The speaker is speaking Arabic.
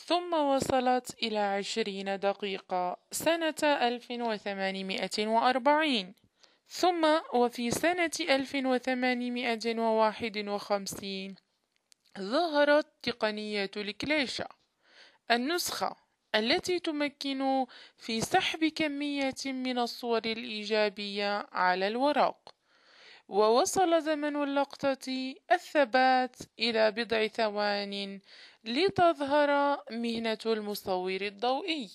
ثم وصلت إلى 20 دقيقة سنة 1840. ثم وفي سنة 1851 ظهرت تقنية الكليشة، النسخة التي تمكن في سحب كمية من الصور الإيجابية على الورق. ووصل زمن اللقطة الثبات إلى بضع ثوان لتظهر مهنة المصور الضوئي.